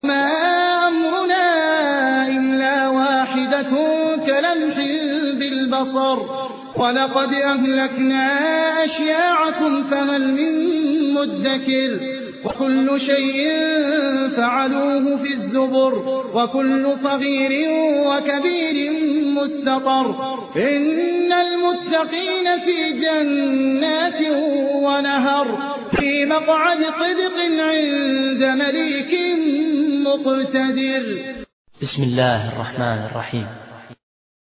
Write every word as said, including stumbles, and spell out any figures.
ما أمرنا إلا واحدة كلمح بالبصر ولقد أهلكنا أشياعكم فهل من مدكر وكل شيء فعلوه في الزبر وكل صغير وكبير مستطر إن المتقين في جنات ونهر في مقعد صدق عند مليك مقتدر. بسم الله الرحمن الرحيم.